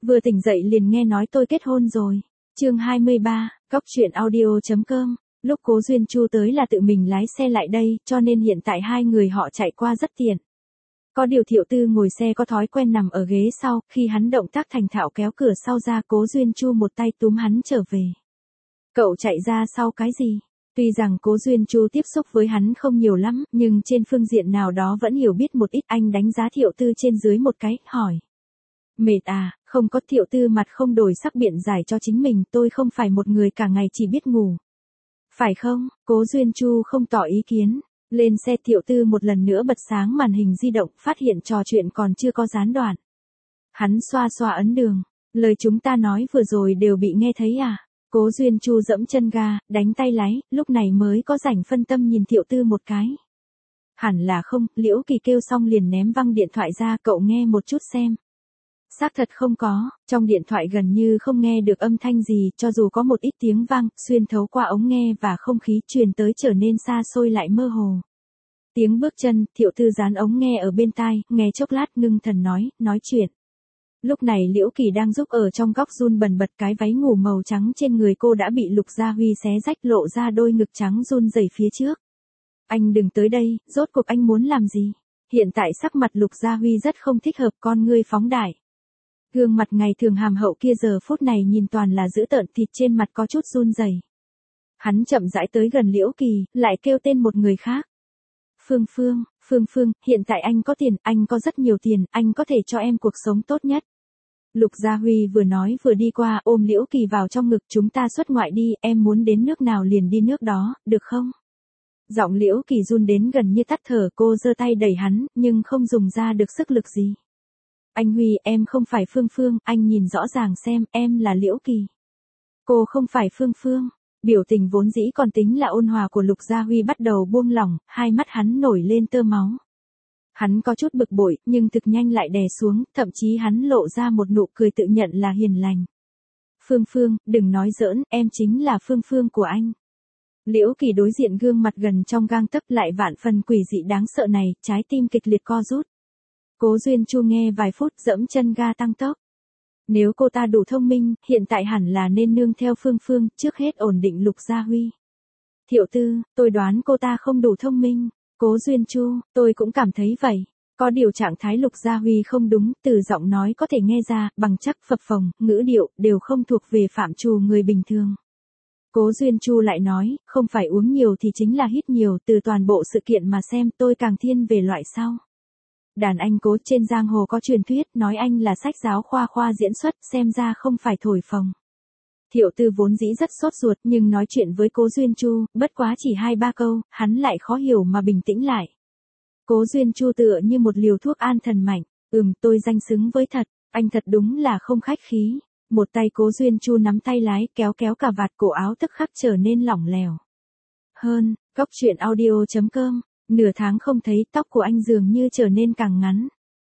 Vừa tỉnh dậy liền nghe nói tôi kết hôn rồi. Chương 23, Cóc truyện audio.com. Lúc Cố Duyên Chu tới là tự mình lái xe lại đây, cho nên hiện tại hai người họ chạy qua rất tiện. Có điều Thiệu Tư ngồi xe có thói quen nằm ở ghế sau, khi hắn động tác thành thạo kéo cửa sau ra, Cố Duyên Chu một tay túm hắn trở về. Cậu chạy ra sau cái gì? Tuy rằng Cố Duyên Chu tiếp xúc với hắn không nhiều lắm, nhưng trên phương diện nào đó vẫn hiểu biết một ít. Anh đánh giá Thiệu Tư trên dưới một cái, hỏi. Mệt à? Không có. Thiệu Tư mặt không đổi sắc biện giải cho chính mình, tôi không phải một người cả ngày chỉ biết ngủ. Phải không? Cố Duyên Chu không tỏ ý kiến. Lên xe, Thiệu Tư một lần nữa bật sáng màn hình di động, phát hiện trò chuyện còn chưa có gián đoạn. Hắn xoa xoa ấn đường. Lời chúng ta nói vừa rồi đều bị nghe thấy à? Cố Duyên Chu dẫm chân ga, đánh tay lái, lúc này mới có rảnh phân tâm nhìn Thiệu Tư một cái. Hẳn là không. Liễu Kỳ kêu xong liền ném văng điện thoại ra, cậu nghe một chút xem. Xác thật không có, trong điện thoại gần như không nghe được âm thanh gì, cho dù có một ít tiếng vang, xuyên thấu qua ống nghe và không khí truyền tới trở nên xa xôi lại mơ hồ. Tiếng bước chân, Thiệu Tư dán ống nghe ở bên tai, nghe chốc lát ngưng thần nói chuyện. Lúc này Liễu Kỳ đang giúp ở trong góc run bần bật, cái váy ngủ màu trắng trên người cô đã bị Lục Gia Huy xé rách, lộ ra đôi ngực trắng run rẩy phía trước. Anh đừng tới đây, rốt cuộc anh muốn làm gì? Hiện tại sắc mặt Lục Gia Huy rất không thích hợp, con ngươi phóng đại. Gương mặt ngày thường hàm hậu kia giờ phút này nhìn toàn là dữ tợn, thịt trên mặt có chút run rẩy. Hắn chậm rãi tới gần Liễu Kỳ, lại kêu tên một người khác. Phương, hiện tại anh có tiền, anh có rất nhiều tiền, anh có thể cho em cuộc sống tốt nhất. Lục Gia Huy vừa nói vừa đi qua, ôm Liễu Kỳ vào trong ngực. Chúng ta xuất ngoại đi, em muốn đến nước nào liền đi nước đó, được không? Giọng Liễu Kỳ run đến gần như tắt thở, cô giơ tay đẩy hắn, nhưng không dùng ra được sức lực gì. Anh Huy, em không phải Phương, anh nhìn rõ ràng xem, em là Liễu Kỳ. Cô không phải Phương. Biểu tình vốn dĩ còn tính là ôn hòa của Lục Gia Huy bắt đầu buông lỏng, hai mắt hắn nổi lên tơ máu. Hắn có chút bực bội, nhưng thực nhanh lại đè xuống, thậm chí hắn lộ ra một nụ cười tự nhận là hiền lành. Phương, đừng nói giỡn, em chính là Phương của anh. Liễu Kỳ đối diện gương mặt gần trong gang tấc lại vạn phần quỷ dị đáng sợ này, trái tim kịch liệt co rút. Cố Duyên Chu nghe vài phút, dẫm chân ga tăng tốc. Nếu cô ta đủ thông minh, hiện tại hẳn là nên nương theo Phương, trước hết ổn định Lục Gia Huy. Thiệu Tư, tôi đoán cô ta không đủ thông minh. Cố Duyên Chu, tôi cũng cảm thấy vậy. Có điều trạng thái Lục Gia Huy không đúng, từ giọng nói có thể nghe ra, bằng chắc, phập phồng, ngữ điệu, đều không thuộc về phạm trù người bình thường. Cố Duyên Chu lại nói, không phải uống nhiều thì chính là hít nhiều, từ toàn bộ sự kiện mà xem tôi càng thiên về loại sau. Đàn anh Cố, trên giang hồ có truyền thuyết, nói anh là sách giáo khoa diễn xuất, xem ra không phải thổi phồng. Thiệu Tư vốn dĩ rất sốt ruột, nhưng nói chuyện với Cố Duyên Chu, bất quá chỉ 2-3 câu, hắn lại khó hiểu mà bình tĩnh lại. Cố Duyên Chu tựa như một liều thuốc an thần mạnh, tôi danh xứng với thật, anh thật đúng là không khách khí. Một tay Cố Duyên Chu nắm tay lái, kéo cà vạt cổ áo tức khắc trở nên lỏng lẻo. Cóc truyện audio.com. Nửa tháng không thấy, tóc của anh dường như trở nên càng ngắn.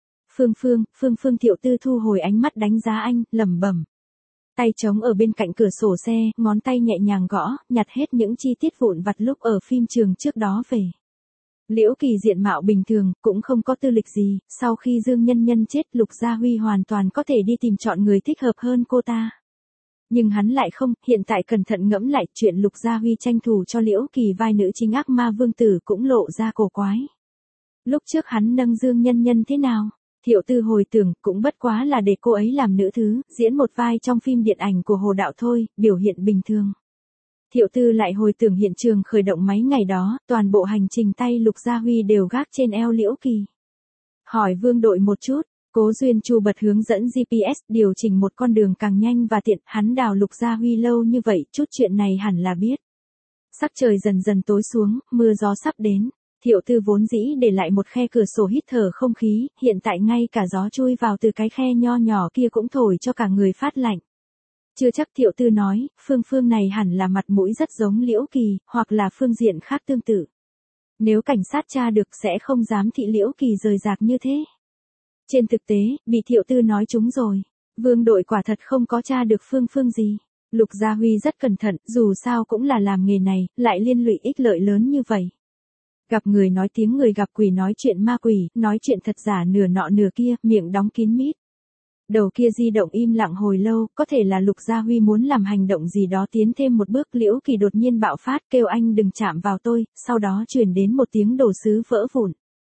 Phương. Thiệu Tư thu hồi ánh mắt đánh giá anh, lẩm bẩm. Tay trống ở bên cạnh cửa sổ xe, ngón tay nhẹ nhàng gõ, nhặt hết những chi tiết vụn vặt lúc ở phim trường trước đó về. Liễu Kỳ diện mạo bình thường, cũng không có tư lịch gì, sau khi Dương Nhân chết, Lục Gia Huy hoàn toàn có thể đi tìm chọn người thích hợp hơn cô ta. Nhưng hắn lại không, hiện tại cẩn thận ngẫm lại, chuyện Lục Gia Huy tranh thủ cho Liễu Kỳ vai nữ chính ác ma vương tử cũng lộ ra cổ quái. Lúc trước hắn nâng Dương Nhân thế nào? Thiệu Tư hồi tưởng, cũng bất quá là để cô ấy làm nữ thứ, diễn một vai trong phim điện ảnh của Hồ Đạo thôi, biểu hiện bình thường. Thiệu Tư lại hồi tưởng hiện trường khởi động máy ngày đó, toàn bộ hành trình tay Lục Gia Huy đều gác trên eo Liễu Kỳ. Hỏi Vương đội một chút. Cố Duyên Chu bật hướng dẫn GPS, điều chỉnh một con đường càng nhanh và tiện, hắn đào Lục Gia Huy lâu như vậy, chút chuyện này hẳn là biết. Sắc trời dần dần tối xuống, mưa gió sắp đến. Thiệu Tư vốn dĩ để lại một khe cửa sổ hít thở không khí, hiện tại ngay cả gió chui vào từ cái khe nho nhỏ kia cũng thổi cho cả người phát lạnh. Chưa chắc. Thiệu Tư nói, Phương này hẳn là mặt mũi rất giống Liễu Kỳ, hoặc là phương diện khác tương tự. Nếu cảnh sát tra được sẽ không dám thị Liễu Kỳ rời rạc như thế. Trên thực tế, bị Thiệu Tư nói trúng rồi. Vương đội quả thật không có tra được Phương gì. Lục Gia Huy rất cẩn thận, dù sao cũng là làm nghề này, lại liên lụy ích lợi lớn như vậy. Gặp người nói tiếng người, gặp quỷ nói chuyện ma quỷ, nói chuyện thật giả nửa nọ nửa kia, miệng đóng kín mít. Đầu kia di động im lặng hồi lâu, có thể là Lục Gia Huy muốn làm hành động gì đó tiến thêm một bước. Liễu Kỳ đột nhiên bạo phát kêu anh đừng chạm vào tôi, sau đó truyền đến một tiếng đồ sứ vỡ vụn.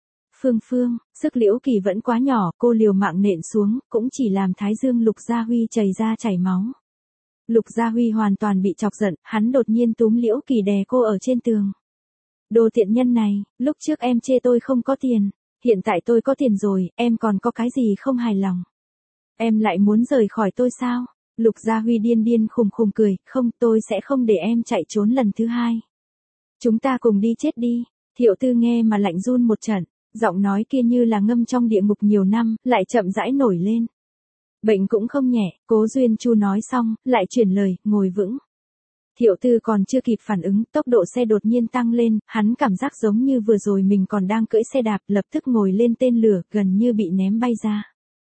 Phương, sức Liễu Kỳ vẫn quá nhỏ, cô liều mạng nện xuống, cũng chỉ làm thái dương Lục Gia Huy chảy máu. Lục Gia Huy hoàn toàn bị chọc giận, hắn đột nhiên túm Liễu Kỳ đè cô ở trên tường. Đồ tiện nhân này, lúc trước em chê tôi không có tiền, hiện tại tôi có tiền rồi, em còn có cái gì không hài lòng? Em lại muốn rời khỏi tôi sao? Lục Gia Huy điên khùng cười, không, tôi sẽ không để em chạy trốn lần thứ hai. Chúng ta cùng đi chết đi. Thiệu Tư nghe mà lạnh run một trận, giọng nói kia như là ngâm trong địa ngục nhiều năm, lại chậm rãi nổi lên. Bệnh cũng không nhẹ, Cố Duyên Chu nói xong, lại chuyển lời, ngồi vững. Thiệu Tư còn chưa kịp phản ứng, tốc độ xe đột nhiên tăng lên, hắn cảm giác giống như vừa rồi mình còn đang cưỡi xe đạp, lập tức ngồi lên tên lửa, gần như bị ném bay ra.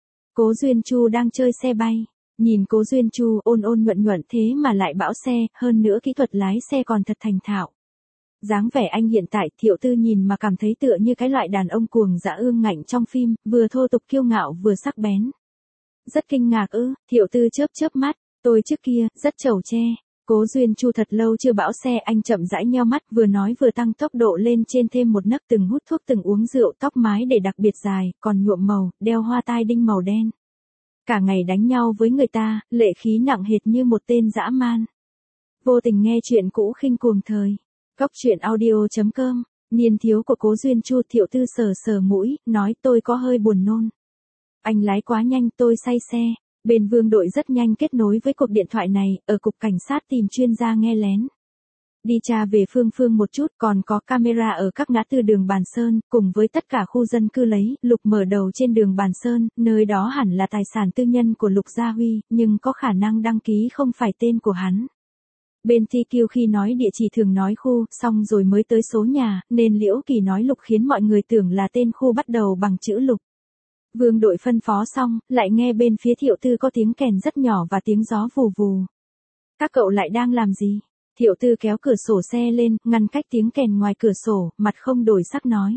Cố Duyên Chu đang chơi xe bay, nhìn Cố Duyên Chu ôn nhuận thế mà lại bão xe, hơn nữa kỹ thuật lái xe còn thật thành thạo. Dáng vẻ anh hiện tại, Thiệu Tư nhìn mà cảm thấy tựa như cái loại đàn ông cuồng dã ương ngạnh trong phim, vừa thô tục kiêu ngạo vừa sắc bén. Rất kinh ngạc ư? Thiệu Tư chớp mắt, tôi trước kia, rất chẩu tre. Cố Duyên Chu thật lâu chưa bão xe, anh chậm rãi nheo mắt, vừa nói vừa tăng tốc độ lên trên thêm một nấc, từng hút thuốc từng uống rượu, tóc mái để đặc biệt dài, còn nhuộm màu, đeo hoa tai đinh màu đen. Cả ngày đánh nhau với người ta, lệ khí nặng hệt như một tên dã man. Vô tình nghe chuyện cũ khinh cuồng thời. Cóc truyện audio.com, niên thiếu của Cố Duyên Chu. Thiệu Tư sờ mũi, nói tôi có hơi buồn nôn. Anh lái quá nhanh, tôi say xe. Bên Vương đội rất nhanh kết nối với cuộc điện thoại này, ở cục cảnh sát tìm chuyên gia nghe lén. Đi tra về Phương một chút, còn có camera ở các ngã tư đường Bàn Sơn, cùng với tất cả khu dân cư lấy. Lục mở đầu trên đường Bàn Sơn, nơi đó hẳn là tài sản tư nhân của Lục Gia Huy, nhưng có khả năng đăng ký không phải tên của hắn. Bên TQ khi nói địa chỉ thường nói khu, xong rồi mới tới số nhà, nên Liễu Kỳ nói Lục khiến mọi người tưởng là tên khu bắt đầu bằng chữ Lục. Vương đội phân phó xong, lại nghe bên phía Thiệu Tư có tiếng kèn rất nhỏ và tiếng gió vù vù. Các cậu lại đang làm gì? Thiệu Tư kéo cửa sổ xe lên, ngăn cách tiếng kèn ngoài cửa sổ, mặt không đổi sắc nói.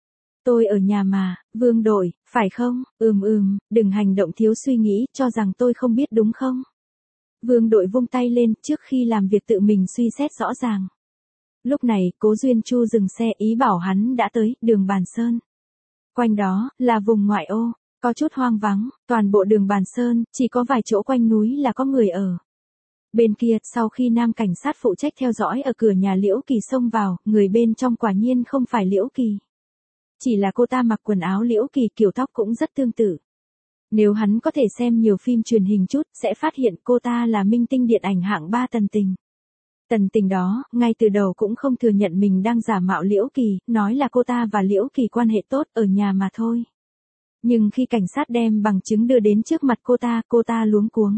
Tôi ở nhà mà, Vương đội, phải không? Đừng hành động thiếu suy nghĩ, cho rằng tôi không biết đúng không? Vương đội vung tay lên, trước khi làm việc tự mình suy xét rõ ràng. Lúc này, Cố Duyên Chu dừng xe, ý bảo hắn đã tới, đường Bàn Sơn. Quanh đó, là vùng ngoại ô, có chút hoang vắng, toàn bộ đường Bàn Sơn, chỉ có vài chỗ quanh núi là có người ở. Bên kia, sau khi nam cảnh sát phụ trách theo dõi ở cửa nhà Liễu Kỳ xông vào, người bên trong quả nhiên không phải Liễu Kỳ. Chỉ là cô ta mặc quần áo Liễu Kỳ, kiểu tóc cũng rất tương tự. Nếu hắn có thể xem nhiều phim truyền hình chút, sẽ phát hiện cô ta là minh tinh điện ảnh hạng 3 Tần Tình. Tần Tình đó, ngay từ đầu cũng không thừa nhận mình đang giả mạo Liễu Kỳ, nói là cô ta và Liễu Kỳ quan hệ tốt ở nhà mà thôi. Nhưng khi cảnh sát đem bằng chứng đưa đến trước mặt cô ta luống cuống.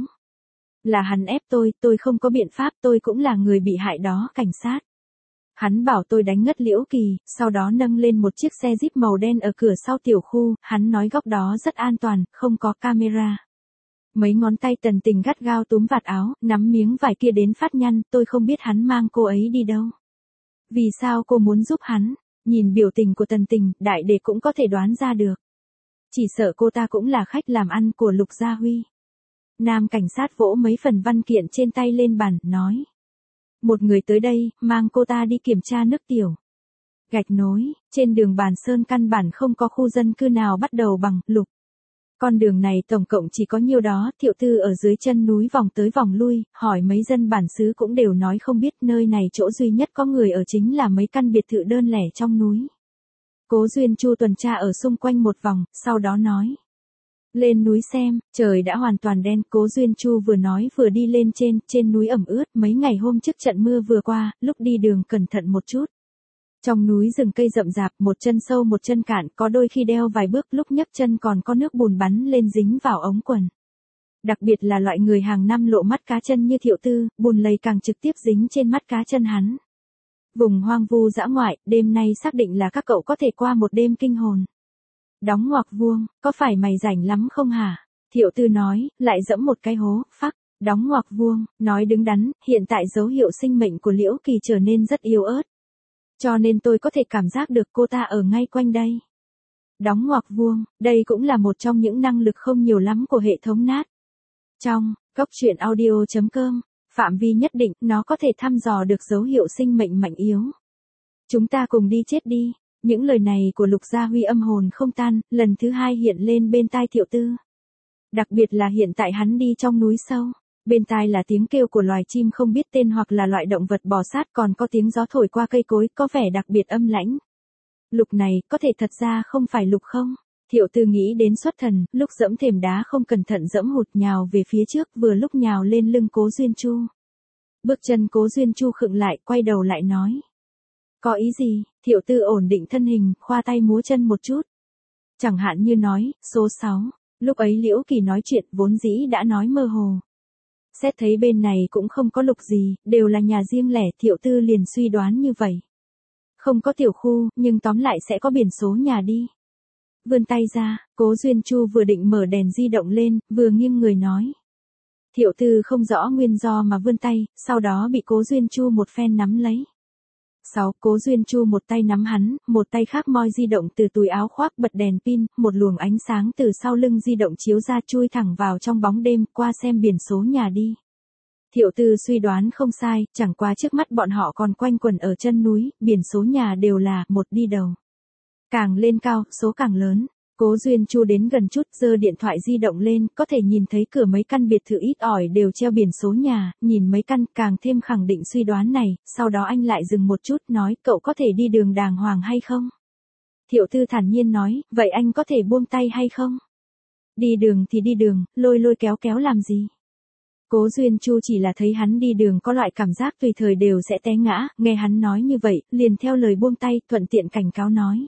Là hắn ép tôi không có biện pháp, tôi cũng là người bị hại đó, cảnh sát. Hắn bảo tôi đánh ngất Liễu Kỳ, sau đó nâng lên một chiếc xe Jeep màu đen ở cửa sau tiểu khu, hắn nói góc đó rất an toàn, không có camera. Mấy ngón tay Tần Tình gắt gao túm vạt áo, nắm miếng vải kia đến phát nhăn, tôi không biết hắn mang cô ấy đi đâu. Vì sao cô muốn giúp hắn? Nhìn biểu tình của Tần Tình, đại đệ cũng có thể đoán ra được. Chỉ sợ cô ta cũng là khách làm ăn của Lục Gia Huy. Nam cảnh sát vỗ mấy phần văn kiện trên tay lên bàn, nói. Một người tới đây, mang cô ta đi kiểm tra nước tiểu. Gạch nối, trên đường Bàn Sơn căn bản không có khu dân cư nào bắt đầu bằng Lục. Con đường này tổng cộng chỉ có nhiêu đó. Thiệu Tư ở dưới chân núi vòng tới vòng lui, hỏi mấy dân bản xứ cũng đều nói không biết, nơi này chỗ duy nhất có người ở chính là mấy căn biệt thự đơn lẻ trong núi. Cố Duyên Chu tuần tra ở xung quanh một vòng, sau đó nói. Lên núi xem, trời đã hoàn toàn đen. Cố Duyên Chu vừa nói vừa đi lên trên núi ẩm ướt, mấy ngày hôm trước trận mưa vừa qua, lúc đi đường cẩn thận một chút. Trong núi rừng cây rậm rạp, một chân sâu một chân cạn, có đôi khi đeo vài bước, lúc nhấc chân còn có nước bùn bắn lên dính vào ống quần. Đặc biệt là loại người hàng năm lộ mắt cá chân như Thiệu Tư, bùn lầy càng trực tiếp dính trên mắt cá chân hắn. Vùng hoang vu dã ngoại, đêm nay xác định là các cậu có thể qua một đêm kinh hồn. Đóng ngoặc vuông, có phải mày rảnh lắm không hả? Thiệu Tư nói, lại dẫm một cái hố, phắc. Đóng ngoặc vuông, nói đứng đắn, hiện tại dấu hiệu sinh mệnh của Liễu Kỳ trở nên rất yếu ớt. Cho nên tôi có thể cảm giác được cô ta ở ngay quanh đây. Đóng ngoặc vuông, đây cũng là một trong những năng lực không nhiều lắm của hệ thống NAT. Trong Cốc truyện audio.com, phạm vi nhất định, nó có thể thăm dò được dấu hiệu sinh mệnh mạnh yếu. Chúng ta cùng đi chết đi. Những lời này của Lục Gia Huy âm hồn không tan, lần thứ hai hiện lên bên tai Thiệu Tư. Đặc biệt là hiện tại hắn đi trong núi sâu. Bên tai là tiếng kêu của loài chim không biết tên hoặc là loại động vật bò sát, còn có tiếng gió thổi qua cây cối, có vẻ đặc biệt âm lãnh. Lục này, có thể thật ra không phải lục không? Thiệu Tư nghĩ đến xuất thần, lúc dẫm thềm đá không cẩn thận dẫm hụt nhào về phía trước, vừa lúc nhào lên lưng Cố Duyên Chu. Bước chân Cố Duyên Chu khựng lại, quay đầu lại nói. Có ý gì? Thiệu Tư ổn định thân hình, khoa tay múa chân một chút. Chẳng hạn như nói, số 6. Lúc ấy Liễu Kỳ nói chuyện vốn dĩ đã nói mơ hồ. Xét thấy bên này cũng không có lục gì, đều là nhà riêng lẻ, Thiệu Tư liền suy đoán như vậy. Không có tiểu khu, nhưng tóm lại sẽ có biển số nhà đi. Vươn tay ra, Cố Duyên Chu vừa định mở đèn di động lên, vừa nghiêng người nói. Thiệu Tư không rõ nguyên do mà vươn tay, sau đó bị Cố Duyên Chu một phen nắm lấy. 6. Cố Duyên Chu một tay nắm hắn, một tay khác moi di động từ túi áo khoác, bật đèn pin, một luồng ánh sáng từ sau lưng di động chiếu ra, chui thẳng vào trong bóng đêm, qua xem biển số nhà đi. Thiệu Tư suy đoán không sai, chẳng qua trước mắt bọn họ còn quanh quẩn ở chân núi, biển số nhà đều là một đi đầu. Càng lên cao, số càng lớn. Cố Duyên Chu đến gần chút, giơ điện thoại di động lên, có thể nhìn thấy cửa mấy căn biệt thự ít ỏi đều treo biển số nhà, nhìn mấy căn càng thêm khẳng định suy đoán này, sau đó anh lại dừng một chút, nói, cậu có thể đi đường đàng hoàng hay không? Thiệu Tư thản nhiên nói, vậy anh có thể buông tay hay không? Đi đường thì đi đường, lôi lôi kéo kéo làm gì? Cố Duyên Chu chỉ là thấy hắn đi đường có loại cảm giác tùy thời đều sẽ té ngã, nghe hắn nói như vậy, liền theo lời buông tay, thuận tiện cảnh cáo nói.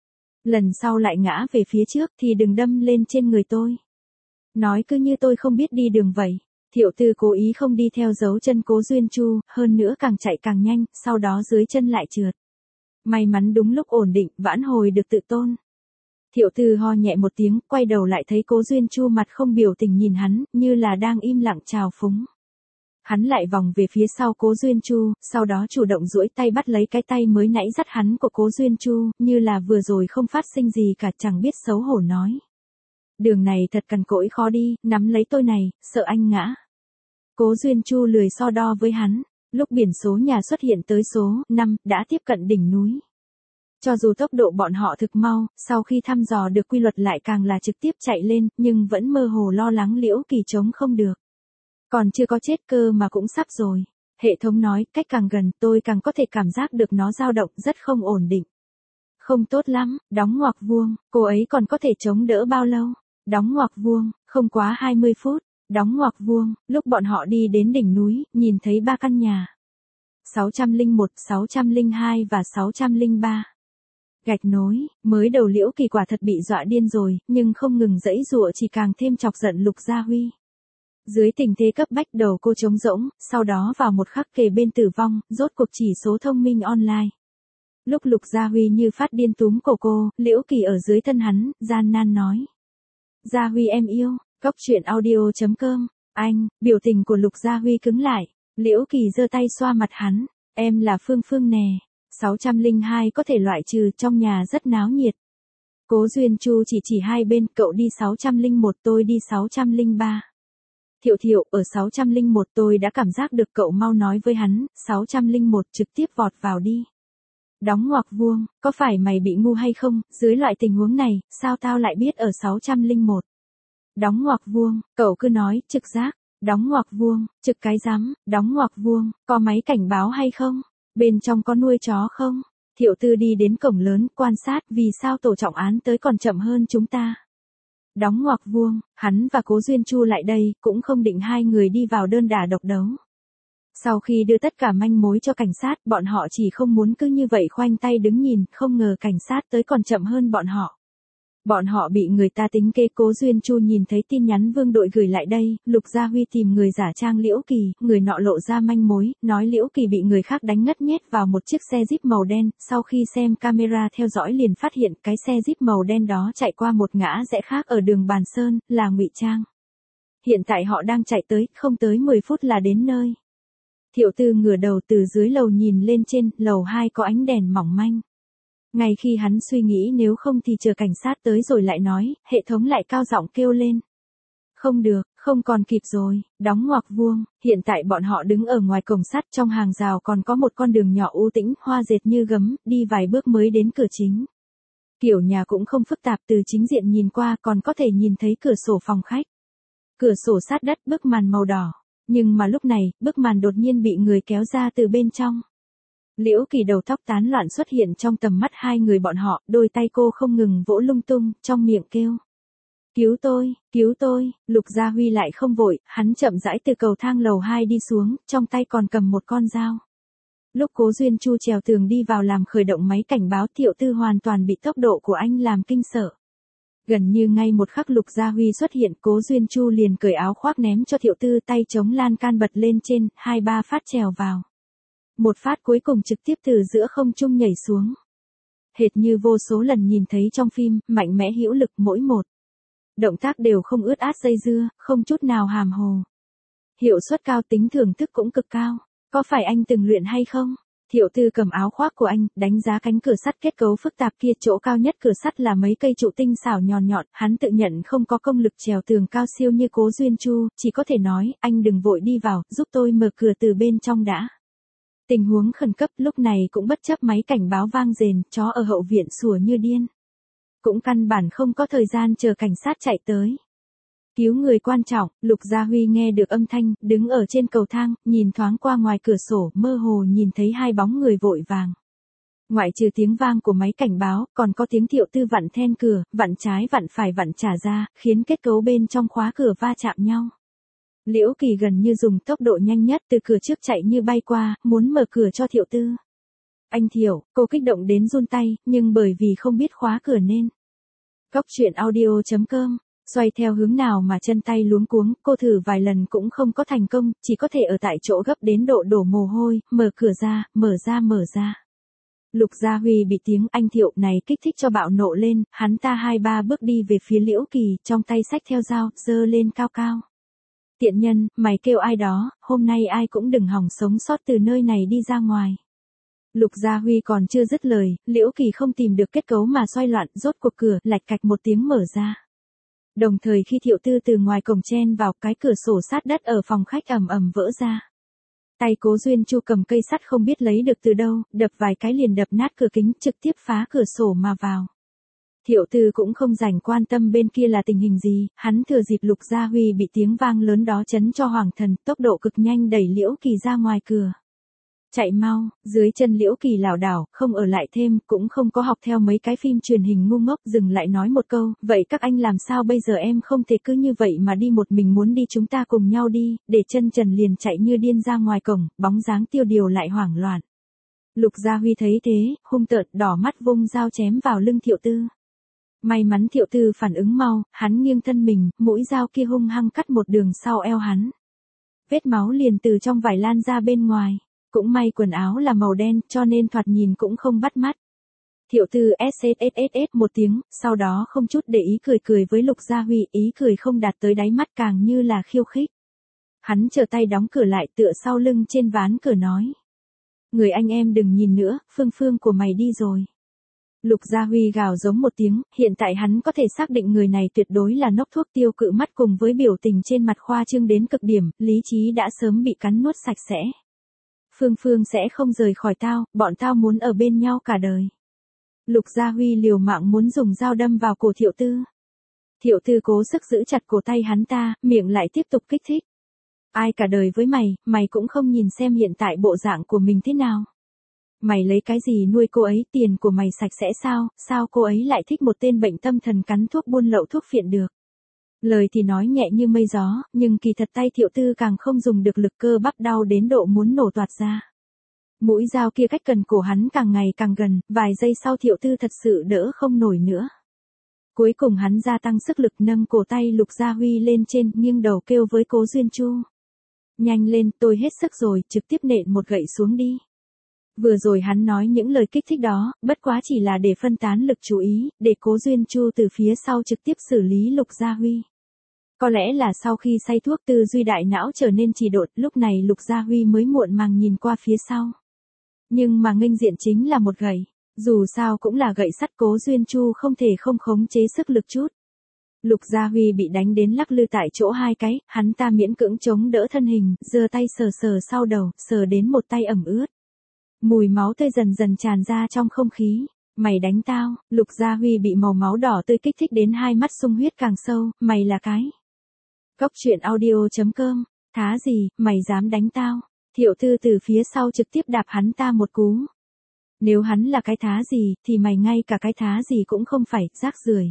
Lần sau lại ngã về phía trước thì đừng đâm lên trên người tôi. Nói cứ như tôi không biết đi đường vậy. Thiệu Tư cố ý không đi theo dấu chân Cố Duyên Chu, hơn nữa càng chạy càng nhanh, sau đó dưới chân lại trượt. May mắn đúng lúc ổn định, vãn hồi được tự tôn. Thiệu Tư ho nhẹ một tiếng, quay đầu lại thấy Cố Duyên Chu mặt không biểu tình nhìn hắn, như là đang im lặng trào phúng. Hắn lại vòng về phía sau Cố Duyên Chu, sau đó chủ động duỗi tay bắt lấy cái tay mới nãy dắt hắn của Cố Duyên Chu, như là vừa rồi không phát sinh gì cả, chẳng biết xấu hổ nói. Đường này thật cằn cỗi khó đi, nắm lấy tôi này, sợ anh ngã. Cố Duyên Chu lười so đo với hắn, lúc biển số nhà xuất hiện tới số 5, đã tiếp cận đỉnh núi. Cho dù tốc độ bọn họ thực mau, sau khi thăm dò được quy luật lại càng là trực tiếp chạy lên, nhưng vẫn mơ hồ lo lắng Liễu Kỳ chống không được. Còn chưa có chết cơ mà cũng sắp rồi. Hệ thống nói, cách càng gần tôi càng có thể cảm giác được nó dao động, rất không ổn định. Không tốt lắm, đóng ngoặc vuông, cô ấy còn có thể chống đỡ bao lâu? Đóng ngoặc vuông, không quá 20 phút. Đóng ngoặc vuông, lúc bọn họ đi đến đỉnh núi, nhìn thấy 3 căn nhà. 601, 602 và 603. Gạch nối, mới đầu Liễu Kỳ quả thật bị dọa điên rồi, nhưng không ngừng giãy giụa chỉ càng thêm chọc giận Lục Gia Huy. Dưới tình thế cấp bách đầu cô trống rỗng, sau đó vào một khắc kề bên tử vong, rốt cuộc chỉ số thông minh online. Lúc Lục Gia Huy như phát điên túm cổ cô, Liễu Kỳ ở dưới thân hắn, gian nan nói. Gia Huy em yêu, Cốc truyện audio.com, anh, biểu tình của Lục Gia Huy cứng lại, Liễu Kỳ giơ tay xoa mặt hắn, em là Phương Phương nè, 602 có thể loại trừ, trong nhà rất náo nhiệt. Cố Duyên Chu chỉ hai bên, cậu đi 601 tôi đi 603. Thiệu Thiệu, ở 601 tôi đã cảm giác được, cậu mau nói với hắn, 601 trực tiếp vọt vào đi. Đóng ngoặc vuông, có phải mày bị ngu hay không, dưới loại tình huống này, sao tao lại biết ở 601. Đóng ngoặc vuông, cậu cứ nói, trực giác, đóng ngoặc vuông, trực cái rắm, đóng ngoặc vuông, có máy cảnh báo hay không, bên trong có nuôi chó không? Thiệu Tư đi đến cổng lớn, quan sát, vì sao tổ trọng án tới còn chậm hơn chúng ta. Đóng ngoặc vuông, hắn và Cố Duyên Chu lại đây, cũng không định hai người đi vào đơn đả độc đấu. Sau khi đưa tất cả manh mối cho cảnh sát, bọn họ chỉ không muốn cứ như vậy khoanh tay đứng nhìn, không ngờ cảnh sát tới còn chậm hơn bọn họ. Bọn họ bị người ta tính kế. Cố Duyên Chu nhìn thấy tin nhắn Vương Đội gửi lại đây, Lục Gia Huy tìm người giả trang Liễu Kỳ, người nọ lộ ra manh mối, nói Liễu Kỳ bị người khác đánh ngất nhét vào một chiếc xe Jeep màu đen, sau khi xem camera theo dõi liền phát hiện cái xe Jeep màu đen đó chạy qua một ngã rẽ khác ở đường Bàn Sơn, là ngụy trang. Hiện tại họ đang chạy tới, không tới 10 phút là đến nơi. Thiệu Tư ngửa đầu từ dưới lầu nhìn lên trên, lầu 2 có ánh đèn mỏng manh. Ngay khi hắn suy nghĩ nếu không thì chờ cảnh sát tới rồi lại nói, hệ thống lại cao giọng kêu lên. Không được, không còn kịp rồi, đóng ngoặc vuông, hiện tại bọn họ đứng ở ngoài cổng sắt, trong hàng rào còn có một con đường nhỏ u tĩnh, hoa dệt như gấm, đi vài bước mới đến cửa chính. Kiểu nhà cũng không phức tạp, từ chính diện nhìn qua còn có thể nhìn thấy cửa sổ phòng khách. Cửa sổ sát đất, bức màn màu đỏ. Nhưng mà lúc này, bức màn đột nhiên bị người kéo ra từ bên trong. Liễu Kỳ đầu tóc tán loạn xuất hiện trong tầm mắt hai người bọn họ, đôi tay cô không ngừng vỗ lung tung, trong miệng kêu. Cứu tôi, Lục Gia Huy lại không vội, hắn chậm rãi từ cầu thang lầu 2 đi xuống, trong tay còn cầm một con dao. Lúc Cố Duyên Chu trèo tường đi vào làm khởi động máy cảnh báo, Thiệu Tư hoàn toàn bị tốc độ của anh làm kinh sợ. Gần như ngay một khắc Lục Gia Huy xuất hiện, Cố Duyên Chu liền cởi áo khoác ném cho Thiệu Tư, tay chống lan can bật lên trên, 2-3 phát trèo vào. Một phát cuối cùng trực tiếp từ giữa không trung nhảy xuống. Hệt như vô số lần nhìn thấy trong phim, mạnh mẽ hữu lực mỗi một. Động tác đều không ướt át dây dưa, không chút nào hàm hồ. Hiệu suất cao, tính thưởng thức cũng cực cao. Có phải anh từng luyện hay không? Thiệu Tư cầm áo khoác của anh, đánh giá cánh cửa sắt kết cấu phức tạp kia, chỗ cao nhất cửa sắt là mấy cây trụ tinh xảo nhọn nhọn, hắn tự nhận không có công lực trèo tường cao siêu như Cố Duyên Chu, chỉ có thể nói, anh đừng vội đi vào, giúp tôi mở cửa từ bên trong đã. Tình huống khẩn cấp, lúc này cũng bất chấp máy cảnh báo vang rền, chó ở hậu viện sủa như điên. Cũng căn bản không có thời gian chờ cảnh sát chạy tới. Cứu người quan trọng, Lục Gia Huy nghe được âm thanh, đứng ở trên cầu thang, nhìn thoáng qua ngoài cửa sổ, mơ hồ nhìn thấy hai bóng người vội vàng. Ngoại trừ tiếng vang của máy cảnh báo, còn có tiếng Thiệu Tư vặn then cửa, vặn trái vặn phải vặn trả ra, khiến kết cấu bên trong khóa cửa va chạm nhau. Liễu Kỳ gần như dùng tốc độ nhanh nhất từ cửa trước chạy như bay qua, muốn mở cửa cho Thiệu Tư. Anh Thiệu, cô kích động đến run tay, nhưng bởi vì không biết khóa cửa nên. Cóc truyện audio.com. Xoay theo hướng nào mà chân tay luống cuống, cô thử vài lần cũng không có thành công, chỉ có thể ở tại chỗ gấp đến độ đổ mồ hôi, mở cửa ra, mở ra. Lục Gia Huy bị tiếng anh Thiệu này kích thích cho bạo nộ lên, hắn ta 2-3 bước đi về phía Liễu Kỳ, trong tay xách theo dao, giơ lên cao cao. Tiện nhân, mày kêu ai đó, hôm nay ai cũng đừng hòng sống sót từ nơi này đi ra ngoài. Lục Gia Huy còn chưa dứt lời, Liễu Kỳ không tìm được kết cấu mà xoay loạn, rốt cuộc cửa, lạch cạch một tiếng mở ra. Đồng thời khi Thiệu Tư từ ngoài cổng chen vào, cái cửa sổ sát đất ở phòng khách ầm ầm vỡ ra. Tay Cố Duyên Chu cầm cây sắt không biết lấy được từ đâu, đập vài cái liền đập nát cửa kính, trực tiếp phá cửa sổ mà vào. Thiệu Tư cũng không rảnh quan tâm bên kia là tình hình gì, hắn thừa dịp Lục Gia Huy bị tiếng vang lớn đó chấn cho hoàng thần, tốc độ cực nhanh đẩy Liễu Kỳ ra ngoài cửa. Chạy mau, dưới chân Liễu Kỳ lảo đảo, không ở lại thêm, cũng không có học theo mấy cái phim truyền hình ngu ngốc, dừng lại nói một câu, vậy các anh làm sao bây giờ, em không thể cứ như vậy mà đi một mình, muốn đi chúng ta cùng nhau đi, để chân trần liền chạy như điên ra ngoài cổng, bóng dáng Tiêu Điều lại hoảng loạn. Lục Gia Huy thấy thế, hung tợn, đỏ mắt vung dao chém vào lưng Thiệu Tư. May mắn Thiệu Tư phản ứng mau, hắn nghiêng thân mình, mũi dao kia hung hăng cắt một đường sau eo hắn. Vết máu liền từ trong vải lan ra bên ngoài. Cũng may quần áo là màu đen, cho nên thoạt nhìn cũng không bắt mắt. Thiệu Tư sss một tiếng, sau đó không chút để ý cười với Lục Gia Huy, ý cười không đạt tới đáy mắt, càng như là khiêu khích. Hắn trở tay đóng cửa lại, tựa sau lưng trên ván cửa nói. Người anh em đừng nhìn nữa, Phương của mày đi rồi. Lục Gia Huy gào giống một tiếng, hiện tại hắn có thể xác định người này tuyệt đối là nốc thuốc tiêu cự mắt, cùng với biểu tình trên mặt khoa trương đến cực điểm, lý trí đã sớm bị cắn nuốt sạch sẽ. Phương sẽ không rời khỏi tao, bọn tao muốn ở bên nhau cả đời. Lục Gia Huy liều mạng muốn dùng dao đâm vào cổ Thiệu Tư. Thiệu Tư cố sức giữ chặt cổ tay hắn ta, miệng lại tiếp tục kích thích. Ai cả đời với mày, mày cũng không nhìn xem hiện tại bộ dạng của mình thế nào. Mày lấy cái gì nuôi cô ấy, tiền của mày sạch sẽ sao cô ấy lại thích một tên bệnh tâm thần cắn thuốc buôn lậu thuốc phiện được. Lời thì nói nhẹ như mây gió, nhưng kỳ thật tay Thiệu Tư càng không dùng được lực, cơ bắp đau đến độ muốn nổ toạc ra. Mũi dao kia cách gần cổ hắn càng ngày càng gần, vài giây sau Thiệu Tư thật sự đỡ không nổi nữa. Cuối cùng hắn gia tăng sức lực nâng cổ tay Lục Gia Huy lên trên, nghiêng đầu kêu với Cố Duyên Chu. Nhanh lên, tôi hết sức rồi, trực tiếp nện một gậy xuống đi. Vừa rồi hắn nói những lời kích thích đó, bất quá chỉ là để phân tán lực chú ý, để Cố Duyên Chu từ phía sau trực tiếp xử lý Lục Gia Huy. Có lẽ là sau khi say thuốc tư duy đại não trở nên trì độn, lúc này Lục Gia Huy mới muộn màng nhìn qua phía sau. Nhưng mà nghênh diện chính là một gậy. Dù sao cũng là gậy sắt, Cố Duyên Chu không thể không khống chế sức lực chút. Lục Gia Huy bị đánh đến lắc lư tại chỗ hai cái, hắn ta miễn cưỡng chống đỡ thân hình, giơ tay sờ sờ sau đầu, sờ đến một tay ẩm ướt. Mùi máu tươi dần dần tràn ra trong không khí. Mày đánh tao, Lục Gia Huy bị màu máu đỏ tươi kích thích đến hai mắt sung huyết càng sâu, mày là cái. Cóc truyện audio.com, thá gì, mày dám đánh tao. Thiệu Tư từ phía sau trực tiếp đạp hắn ta một cú. Nếu hắn là cái thá gì, thì mày ngay cả cái thá gì cũng không phải, rác rưởi.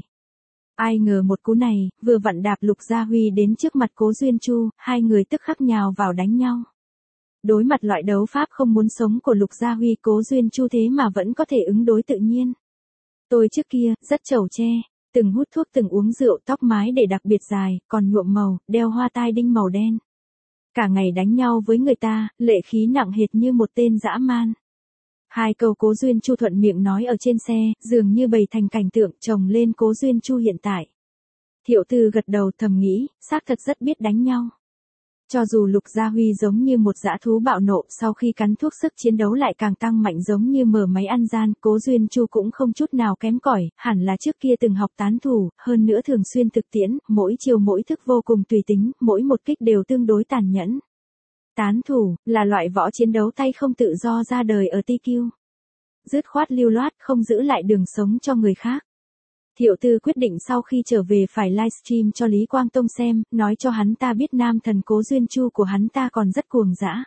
Ai ngờ một cú này, vừa vặn đạp Lục Gia Huy đến trước mặt Cố Duyên Chu, hai người tức khắc nhào vào đánh nhau. Đối mặt loại đấu pháp không muốn sống của Lục Gia Huy, Cố Duyên Chu thế mà vẫn có thể ứng đối tự nhiên. Tôi trước kia, rất trẩu tre, từng hút thuốc từng uống rượu, tóc mái để đặc biệt dài, còn nhuộm màu, đeo hoa tai đinh màu đen. Cả ngày đánh nhau với người ta, lệ khí nặng hệt như một tên dã man. Hai câu Cố Duyên Chu thuận miệng nói ở trên xe, dường như bày thành cảnh tượng chồng lên Cố Duyên Chu hiện tại. Thiệu Tư gật đầu thầm nghĩ, xác thật rất biết đánh nhau. Cho dù Lục Gia Huy giống như một dã thú bạo nộ, sau khi cắn thuốc sức chiến đấu lại càng tăng mạnh giống như mở máy ăn gian, Cố Duyên Chu cũng không chút nào kém cỏi, hẳn là trước kia từng học tán thủ, hơn nữa thường xuyên thực tiễn, mỗi chiều mỗi thức vô cùng tùy tính, mỗi một kích đều tương đối tàn nhẫn. Tán thủ, là loại võ chiến đấu tay không tự do ra đời ở TQ. Dứt khoát lưu loát, không giữ lại đường sống cho người khác. Thiệu Tư quyết định sau khi trở về phải livestream cho Lý Quang Tông xem, nói cho hắn ta biết nam thần Cố Duyên Chu của hắn ta còn rất cuồng dã.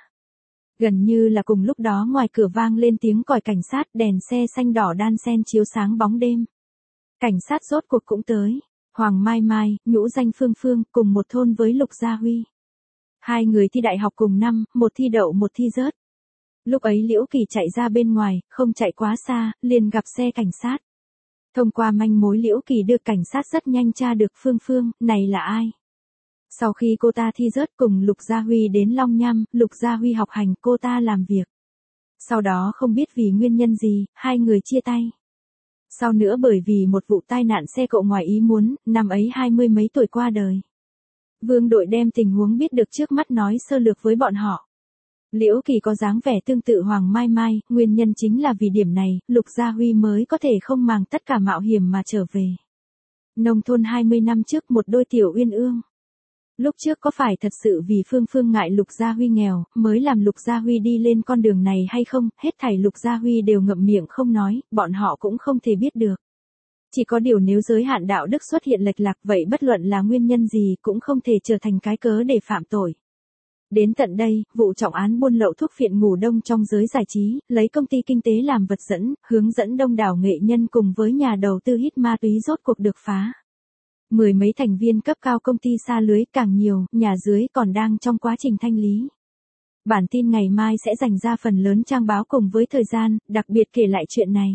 Gần như là cùng lúc đó ngoài cửa vang lên tiếng còi cảnh sát, đèn xe xanh đỏ đan xen chiếu sáng bóng đêm. Cảnh sát rốt cuộc cũng tới. Hoàng Mai Mai, nhũ danh Phương Phương, cùng một thôn với Lục Gia Huy. Hai người thi đại học cùng năm, một thi đậu một thi rớt. Lúc ấy Liễu Kỳ chạy ra bên ngoài, không chạy quá xa, liền gặp xe cảnh sát. Thông qua manh mối Liễu Kỳ đưa cảnh sát rất nhanh tra được Phương Phương, này là ai? Sau khi cô ta thi rớt cùng Lục Gia Huy đến Long Nham, Lục Gia Huy học hành, cô ta làm việc. Sau đó không biết vì nguyên nhân gì, hai người chia tay. Sau nữa bởi vì một vụ tai nạn xe cộ ngoài ý muốn, năm ấy 20 mấy tuổi qua đời. Vương đội đem tình huống biết được trước mắt nói sơ lược với bọn họ. Liễu Kỳ có dáng vẻ tương tự Hoàng Mai Mai, nguyên nhân chính là vì điểm này, Lục Gia Huy mới có thể không màng tất cả mạo hiểm mà trở về. Nông thôn 20 năm trước một đôi tiểu uyên ương. Lúc trước có phải thật sự vì Phương Phương ngại Lục Gia Huy nghèo, mới làm Lục Gia Huy đi lên con đường này hay không, hết thảy Lục Gia Huy đều ngậm miệng không nói, bọn họ cũng không thể biết được. Chỉ có điều nếu giới hạn đạo đức xuất hiện lệch lạc vậy bất luận là nguyên nhân gì cũng không thể trở thành cái cớ để phạm tội. Đến tận đây, vụ trọng án buôn lậu thuốc phiện ngủ đông trong giới giải trí, lấy công ty kinh tế làm vật dẫn, hướng dẫn đông đảo nghệ nhân cùng với nhà đầu tư hít ma túy rốt cuộc được phá. Mười mấy thành viên cấp cao công ty sa lưới càng nhiều, nhà dưới còn đang trong quá trình thanh lý. Bản tin ngày mai sẽ dành ra phần lớn trang báo cùng với thời gian, đặc biệt kể lại chuyện này.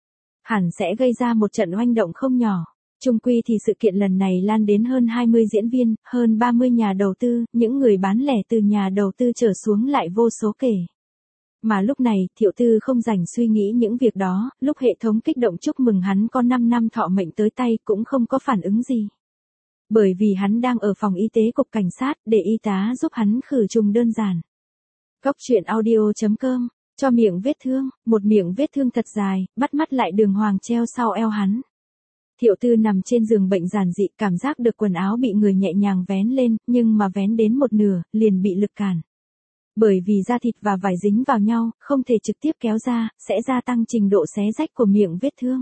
Hẳn sẽ gây ra một trận oanh động không nhỏ. Chung quy thì sự kiện lần này lan đến hơn 20 diễn viên, hơn 30 nhà đầu tư, những người bán lẻ từ nhà đầu tư trở xuống lại vô số kể. Mà lúc này, Thiệu Tư không rảnh suy nghĩ những việc đó, lúc hệ thống kích động chúc mừng hắn có 5 năm thọ mệnh tới tay cũng không có phản ứng gì. Bởi vì hắn đang ở phòng y tế cục cảnh sát, để y tá giúp hắn khử trùng đơn giản. Cóc truyện audio.com, cho miệng vết thương, một miệng vết thương thật dài, bắt mắt lại đường hoàng treo sau eo hắn. Thiệu Tư nằm trên giường bệnh giản dị, cảm giác được quần áo bị người nhẹ nhàng vén lên, nhưng mà vén đến một nửa, liền bị lực cản. Bởi vì da thịt và vải dính vào nhau, không thể trực tiếp kéo ra, sẽ gia tăng trình độ xé rách của miệng vết thương.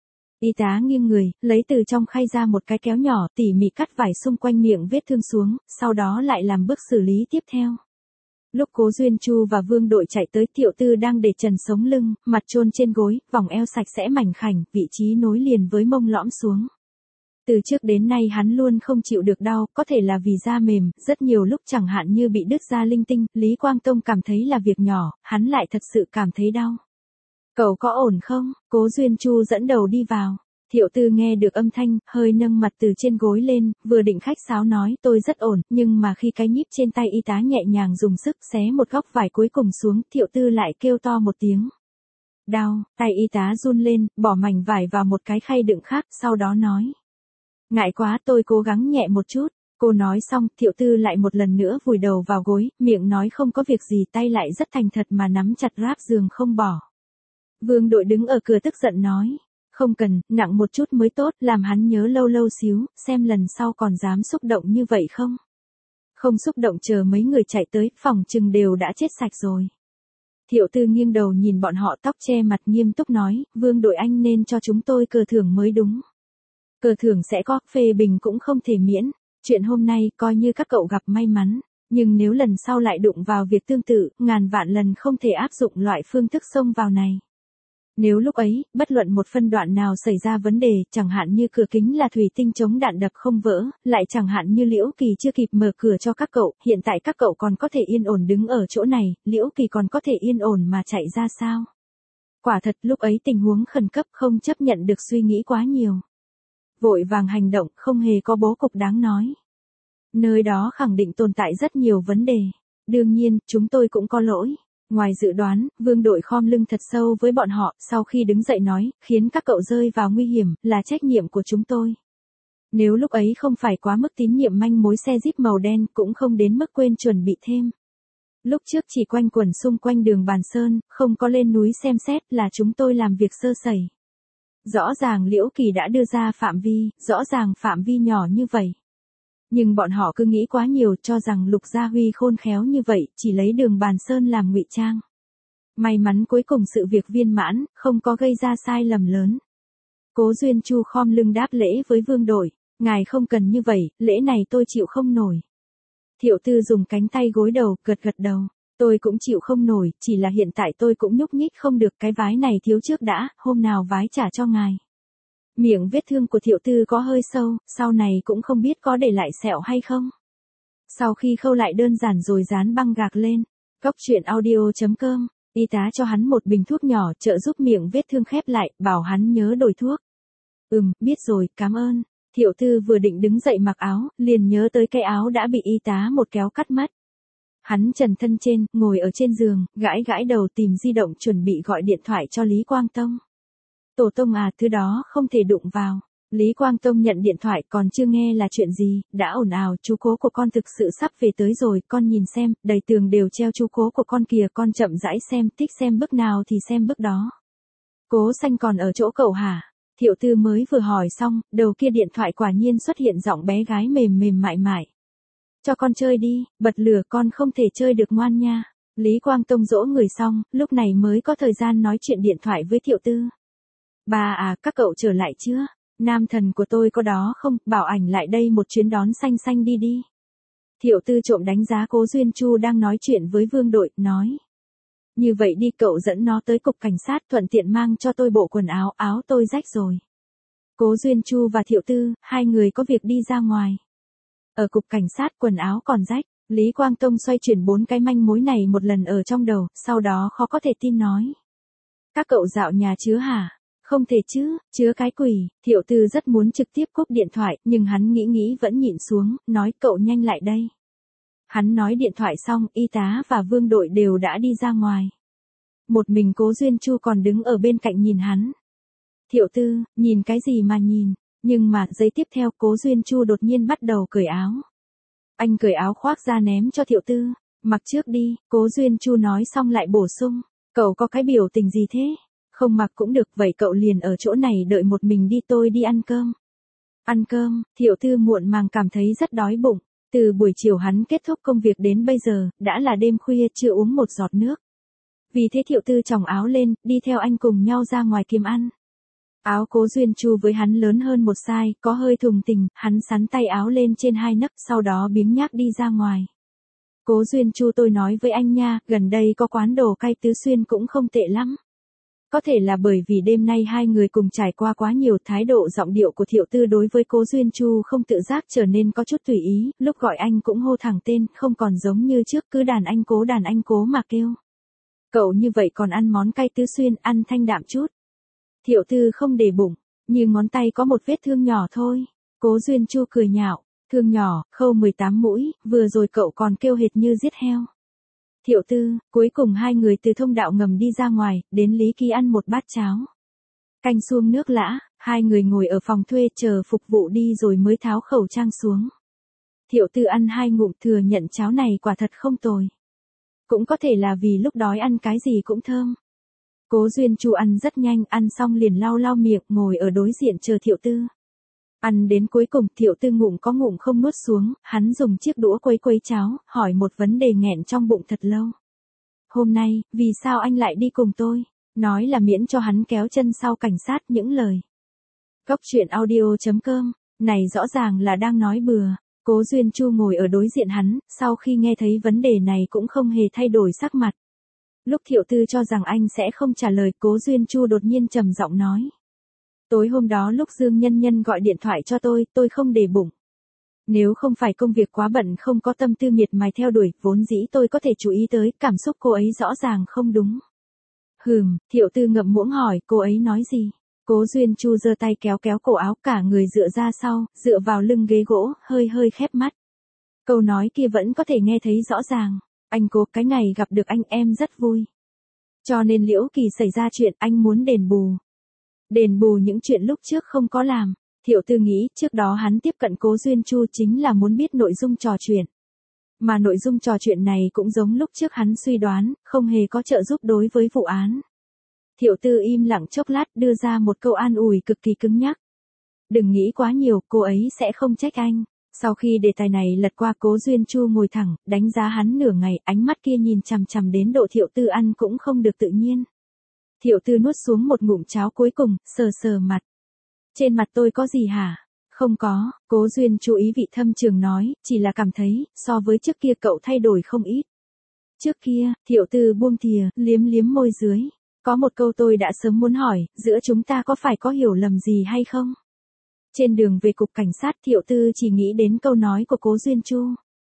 Y tá nghiêng người, lấy từ trong khay ra một cái kéo nhỏ, tỉ mỉ cắt vải xung quanh miệng vết thương xuống, sau đó lại làm bước xử lý tiếp theo. Lúc Cố Duyên Chu và Vương đội chạy tới, Thiệu Tư đang để trần sống lưng, mặt chôn trên gối, vòng eo sạch sẽ mảnh khảnh, vị trí nối liền với mông lõm xuống. Từ trước đến nay hắn luôn không chịu được đau, có thể là vì da mềm, rất nhiều lúc chẳng hạn như bị đứt da linh tinh, Lý Quang Tông cảm thấy là việc nhỏ, hắn lại thật sự cảm thấy đau. Cậu có ổn không? Cố Duyên Chu dẫn đầu đi vào. Thiệu Tư nghe được âm thanh, hơi nâng mặt từ trên gối lên, vừa định khách sáo nói tôi rất ổn, nhưng mà khi cái nhíp trên tay y tá nhẹ nhàng dùng sức xé một góc vải cuối cùng xuống, Thiệu Tư lại kêu to một tiếng. Đau, tay y tá run lên, bỏ mảnh vải vào một cái khay đựng khác, sau đó nói. Ngại quá, tôi cố gắng nhẹ một chút. Cô nói xong, Thiệu Tư lại một lần nữa vùi đầu vào gối, miệng nói không có việc gì, tay lại rất thành thật mà nắm chặt ráp giường không bỏ. Vương Đội đứng ở cửa tức giận nói. Không cần, nặng một chút mới tốt, làm hắn nhớ lâu lâu xíu, xem lần sau còn dám xúc động như vậy không. Không xúc động chờ mấy người chạy tới, phòng chừng đều đã chết sạch rồi. Thiệu Tư nghiêng đầu nhìn bọn họ tóc che mặt nghiêm túc nói, Vương Đội anh nên cho chúng tôi cờ thưởng mới đúng. Cờ thưởng sẽ có, phê bình cũng không thể miễn. Chuyện hôm nay coi như các cậu gặp may mắn, nhưng nếu lần sau lại đụng vào việc tương tự, ngàn vạn lần không thể áp dụng loại phương thức xông vào này. Nếu lúc ấy, bất luận một phân đoạn nào xảy ra vấn đề, chẳng hạn như cửa kính là thủy tinh chống đạn đập không vỡ, lại chẳng hạn như Liễu Kỳ chưa kịp mở cửa cho các cậu, hiện tại các cậu còn có thể yên ổn đứng ở chỗ này, Liễu Kỳ còn có thể yên ổn mà chạy ra sao? Quả thật lúc ấy tình huống khẩn cấp không chấp nhận được suy nghĩ quá nhiều. Vội vàng hành động không hề có bố cục đáng nói. Nơi đó khẳng định tồn tại rất nhiều vấn đề. Đương nhiên, chúng tôi cũng có lỗi. Ngoài dự đoán, Vương Đội khom lưng thật sâu với bọn họ, sau khi đứng dậy nói, khiến các cậu rơi vào nguy hiểm, là trách nhiệm của chúng tôi. Nếu lúc ấy không phải quá mức tín nhiệm manh mối xe Jeep màu đen, cũng không đến mức quên chuẩn bị thêm. Lúc trước chỉ quanh quẩn xung quanh đường Bàn Sơn, không có lên núi xem xét là chúng tôi làm việc sơ sẩy. Rõ ràng Liễu Kỳ đã đưa ra phạm vi, rõ ràng phạm vi nhỏ như vậy. Nhưng bọn họ cứ nghĩ quá nhiều cho rằng Lục Gia Huy khôn khéo như vậy, chỉ lấy đường Bàn Sơn làm ngụy trang. May mắn cuối cùng sự việc viên mãn, không có gây ra sai lầm lớn. Cố Duyên Chu khom lưng đáp lễ với Vương Đội, ngài không cần như vậy, lễ này tôi chịu không nổi. Thiệu Tư dùng cánh tay gối đầu, gật gật đầu, tôi cũng chịu không nổi, chỉ là hiện tại tôi cũng nhúc nhích không được, cái vái này thiếu trước đã, hôm nào vái trả cho ngài. Miệng vết thương của Thiệu Tư có hơi sâu, sau này cũng không biết có để lại sẹo hay không. Sau khi khâu lại đơn giản rồi dán băng gạc lên, Cóc Truyện Audio.com, y tá cho hắn một bình thuốc nhỏ trợ giúp miệng vết thương khép lại, bảo hắn nhớ đổi thuốc. Biết rồi, cảm ơn. Thiệu Tư vừa định đứng dậy mặc áo, liền nhớ tới cái áo đã bị y tá một kéo cắt mất. Hắn trần thân trên, ngồi ở trên giường, gãi gãi đầu tìm di động chuẩn bị gọi điện thoại cho Lý Quang Tông. Tổ Tông à, thứ đó không thể đụng vào. Lý Quang Tông nhận điện thoại còn chưa nghe là chuyện gì, đã ồn ào, chú cố của con thực sự sắp về tới rồi, con nhìn xem, đầy tường đều treo chú cố của con kìa, con chậm rãi xem, thích xem bức nào thì xem bức đó. Cố Xanh còn ở chỗ cậu hả? Thiệu Tư mới vừa hỏi xong, đầu kia điện thoại quả nhiên xuất hiện giọng bé gái mềm mềm mại mại. Cho con chơi đi, bật lửa, con không thể chơi được ngoan nha. Lý Quang Tông dỗ người xong, lúc này mới có thời gian nói chuyện điện thoại với Thiệu Tư. Bà à, các cậu trở lại chưa? Nam thần của tôi có đó không, bảo ảnh lại đây một chuyến đón Xanh Xanh đi đi. Thiệu Tư trộm đánh giá Cố Duyên Chu đang nói chuyện với Vương Đội, nói. Như vậy đi, cậu dẫn nó tới cục cảnh sát, thuận tiện mang cho tôi bộ quần áo, áo tôi rách rồi. Cố Duyên Chu và Thiệu Tư, hai người có việc đi ra ngoài. Ở cục cảnh sát quần áo còn rách, Lý Quang Tông xoay chuyển 4 cái manh mối này một lần ở trong đầu, sau đó khó có thể tin nói. Các cậu dạo nhà chứa hả? Không thể chứ, chứa cái quỷ. Thiệu Tư rất muốn trực tiếp cúp điện thoại, nhưng hắn nghĩ vẫn nhịn xuống, nói cậu nhanh lại đây. Hắn nói điện thoại xong, y tá và Vương Đội đều đã đi ra ngoài. Một mình Cố Duyên Chu còn đứng ở bên cạnh nhìn hắn. Thiệu Tư, nhìn cái gì mà nhìn, nhưng mà giây tiếp theo Cố Duyên Chu đột nhiên bắt đầu cởi áo. Anh cởi áo khoác ra ném cho Thiệu Tư, mặc trước đi, Cố Duyên Chu nói xong lại bổ sung, cậu có cái biểu tình gì thế? Không mặc cũng được, vậy cậu liền ở chỗ này đợi một mình đi, tôi đi ăn cơm. Ăn cơm, Thiệu Tư muộn màng cảm thấy rất đói bụng. Từ buổi chiều hắn kết thúc công việc đến bây giờ, đã là đêm khuya chưa uống một giọt nước. Vì thế Thiệu Tư chòng áo lên, đi theo anh cùng nhau ra ngoài kiếm ăn. Áo Cố Duyên Chu với hắn lớn hơn một size, có hơi thùng tình, hắn sắn tay áo lên trên hai nấc, sau đó biếng nhác đi ra ngoài. Cố Duyên Chu, tôi nói với anh nha, gần đây có quán đồ cay Tứ Xuyên cũng không tệ lắm. Có thể là bởi vì đêm nay hai người cùng trải qua quá nhiều, thái độ giọng điệu của Thiệu Tư đối với Cố Duyên Chu không tự giác trở nên có chút tùy ý, lúc gọi anh cũng hô thẳng tên, không còn giống như trước cứ đàn anh cố mà kêu. Cậu như vậy còn ăn món cay Tứ Xuyên, ăn thanh đạm chút. Thiệu Tư không để bụng, như ngón tay có một vết thương nhỏ thôi. Cố Duyên Chu cười nhạo, thương nhỏ, khâu 18 mũi, vừa rồi cậu còn kêu hệt như giết heo. Thiệu Tư, cuối cùng hai người từ thông đạo ngầm đi ra ngoài, đến Lý Kỳ ăn một bát cháo. Canh xuông nước lã, hai người ngồi ở phòng thuê chờ phục vụ đi rồi mới tháo khẩu trang xuống. Thiệu Tư ăn 2 ngụm thừa nhận cháo này quả thật không tồi. Cũng có thể là vì lúc đói ăn cái gì cũng thơm. Cố Duyên Chu ăn rất nhanh, ăn xong liền lau lau miệng, ngồi ở đối diện chờ Thiệu Tư. Ăn đến cuối cùng, Thiệu Tư ngụm có ngụm không nuốt xuống, hắn dùng chiếc đũa quấy quấy cháo, hỏi một vấn đề nghẹn trong bụng thật lâu. Hôm nay, vì sao anh lại đi cùng tôi? Nói là miễn cho hắn kéo chân sau cảnh sát những lời. Cốc truyện audio.com, này rõ ràng là đang nói bừa. Cố Duyên Chu ngồi ở đối diện hắn, sau khi nghe thấy vấn đề này cũng không hề thay đổi sắc mặt. Lúc Thiệu Tư cho rằng anh sẽ không trả lời, Cố Duyên Chu đột nhiên trầm giọng nói. Tối hôm đó lúc Dương Nhân Nhân gọi điện thoại cho tôi không để bụng. Nếu không phải công việc quá bận không có tâm tư miệt mài theo đuổi, vốn dĩ tôi có thể chú ý tới, cảm xúc cô ấy rõ ràng không đúng. Thiệu Tư ngậm muỗng hỏi, cô ấy nói gì? Cố Duyên Chu giơ tay kéo kéo cổ áo, cả người dựa ra sau, dựa vào lưng ghế gỗ, hơi hơi khép mắt. Câu nói kia vẫn có thể nghe thấy rõ ràng. Anh Cố, cái ngày gặp được anh em rất vui. Cho nên Liễu Kỳ xảy ra chuyện, anh muốn đền bù. Đền bù những chuyện lúc trước không có làm. Thiệu Tư nghĩ trước đó hắn tiếp cận Cố Duyên Chu chính là muốn biết nội dung trò chuyện. Mà nội dung trò chuyện này cũng giống lúc trước hắn suy đoán, không hề có trợ giúp đối với vụ án. Thiệu Tư im lặng chốc lát, đưa ra một câu an ủi cực kỳ cứng nhắc. Đừng nghĩ quá nhiều, cô ấy sẽ không trách anh. Sau khi đề tài này lật qua, Cố Duyên Chu ngồi thẳng, đánh giá hắn nửa ngày, ánh mắt kia nhìn chằm chằm đến độ Thiệu Tư ăn cũng không được tự nhiên. Thiệu Tư nuốt xuống một ngụm cháo cuối cùng, sờ sờ mặt. Trên mặt tôi có gì hả? Không có, Cố Duyên Chu ý vị thâm trường nói, chỉ là cảm thấy, so với trước kia cậu thay đổi không ít. Trước kia, Thiệu Tư buông thìa, liếm liếm môi dưới. Có một câu tôi đã sớm muốn hỏi, giữa chúng ta có phải có hiểu lầm gì hay không? Trên đường về cục cảnh sát, Thiệu Tư chỉ nghĩ đến câu nói của Cố Duyên Chu.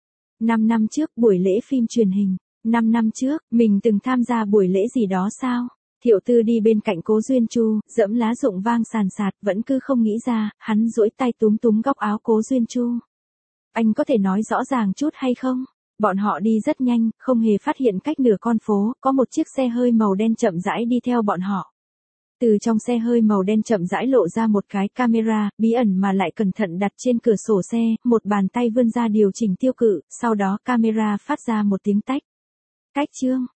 5 năm trước, buổi lễ phim truyền hình. 5 năm trước, mình từng tham gia buổi lễ gì đó sao? Thiệu Tư đi bên cạnh Cố Duyên Chu, dẫm lá rụng vang sàn sạt, vẫn cứ không nghĩ ra, hắn duỗi tay túm túm góc áo Cố Duyên Chu. Anh có thể nói rõ ràng chút hay không? Bọn họ đi rất nhanh, không hề phát hiện cách nửa con phố, có một chiếc xe hơi màu đen chậm rãi đi theo bọn họ. Từ trong xe hơi màu đen chậm rãi lộ ra một cái camera, bí ẩn mà lại cẩn thận đặt trên cửa sổ xe, một bàn tay vươn ra điều chỉnh tiêu cự, sau đó camera phát ra một tiếng tách. Cách chương.